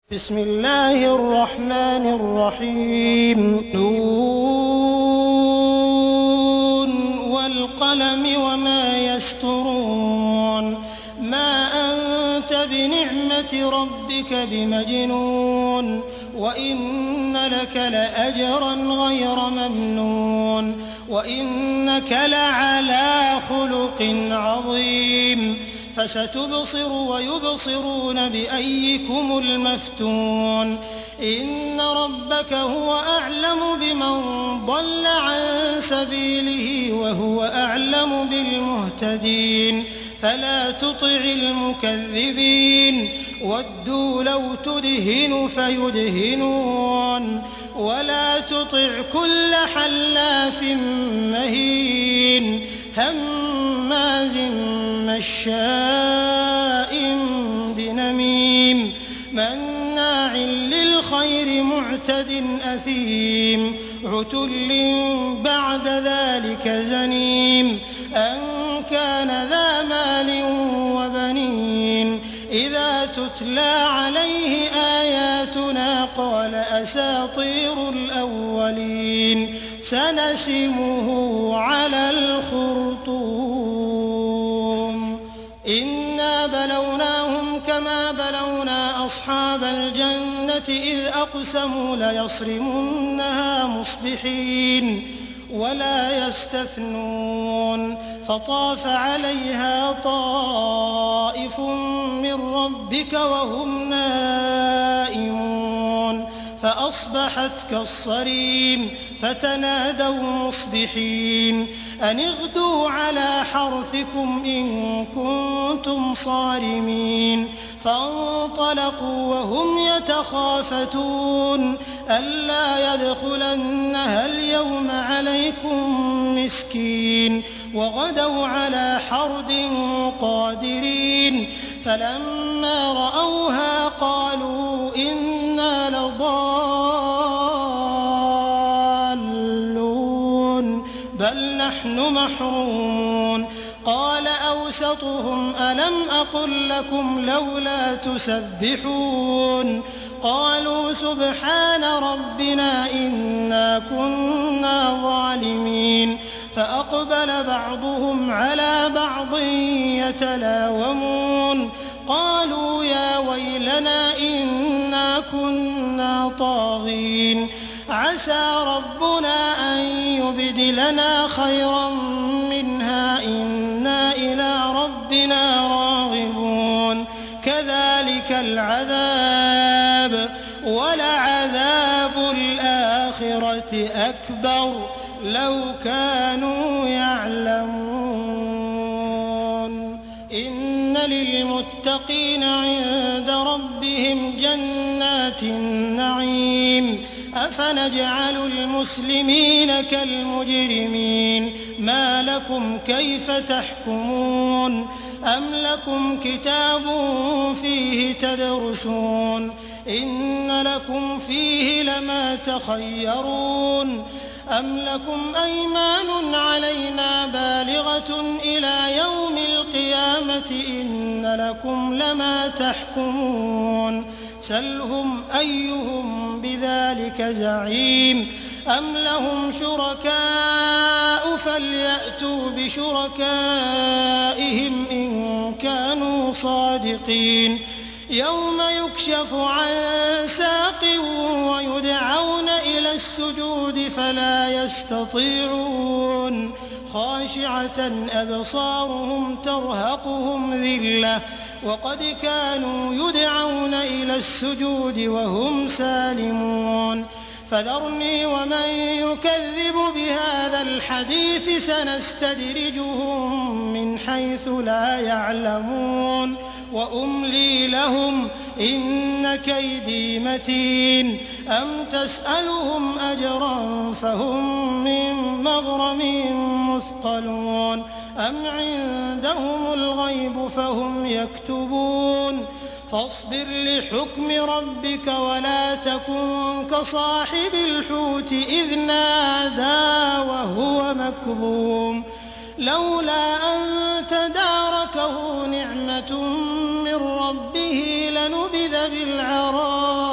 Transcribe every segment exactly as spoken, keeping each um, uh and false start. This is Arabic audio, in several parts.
بسم الله الرحمن الرحيم نون والقلم وما يسطرون ما أنت بنعمة ربك بمجنون وإن لك لأجرا غير ممنون وإنك لعلى خلق عظيم فستبصر ويبصرون بأيكم المفتون إن ربك هو أعلم بمن ضل عن سبيله وهو أعلم بالمهتدين فلا تطع المكذبين ودوا لو تدهن فيدهنون ولا تطع كل حلاف مهين هماز مشاء بنميم مناع للخير معتد أثيم عتل بعد ذلك زنيم أن كان ذا مال وبنين إذا تتلى عليه آياتنا قال أساطير الأولين سنسمه على الخرطوم إنا بلوناهم كما بلونا أصحاب الجنة إذ أقسموا ليصرمنها مصبحين ولا يستثنون فطاف عليها طائف من ربك وهم نائمون فأصبحت كالصريم فتنادوا مصبحين أن اغدوا على حرثكم إن كنتم صارمين فانطلقوا وهم يتخافتون ألا يدخلنها اليوم عليكم مسكين وغدوا على حرد قادرين فلما رأوها قالوا إنا لضالون بل نحن محرومون قال أوسطهم ألم أقل لكم لولا تسبحون قالوا سبحان ربنا إنا كنا ظالمين فأقبل بعضهم على بعض يتلاومون قالوا يا ويلنا إنا كنا طاغين عسى ربنا أن يبدلنا خيرا منها إنا إلى ربنا راغبون كذلك العذاب ولعذاب الآخرة أكبر لو كانوا يعلمون إن للمتقين عند ربهم جنات النعيم أفنجعل المسلمين كالمجرمين ما لكم كيف تحكمون أم لكم كتاب فيه تدرسون إن لكم فيه لما تخيرون أم لكم أيمان علينا بالغة إلى يوم القيامة إن لكم لما تحكمون سلهم أيهم بذلك زعيم أم لهم شركاء فليأتوا بشركائهم إن كانوا صادقين يوم يكشف عن ساق ويدعون إلى السجود فلا يستطيعون خاشعة أبصارهم ترهقهم ذلة وقد كانوا يدعون إلى السجود وهم سالمون فذرني ومن يكذب بهذا الحديث سنستدرجهم من حيث لا يعلمون وأملي لهم إن كيدي متين أم تسألهم أجرا فهم من مغرم مثقلون أم عندهم الغيب فهم يكتبون فاصبر لحكم ربك ولا تكن كصاحب الحوت إذ نادى وهو مكظوم لولا أن تداركه نعمة من ربه لنبذ بالعراء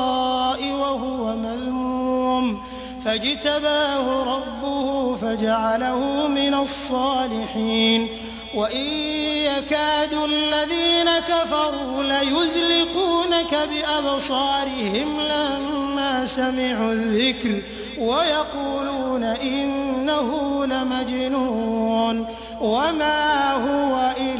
فاجتباه ربه فجعله من الصالحين وإن يكاد الذين كفروا ليزلقونك بأبصارهم لما سمعوا الذكر ويقولون إنه لمجنون وما هو إلا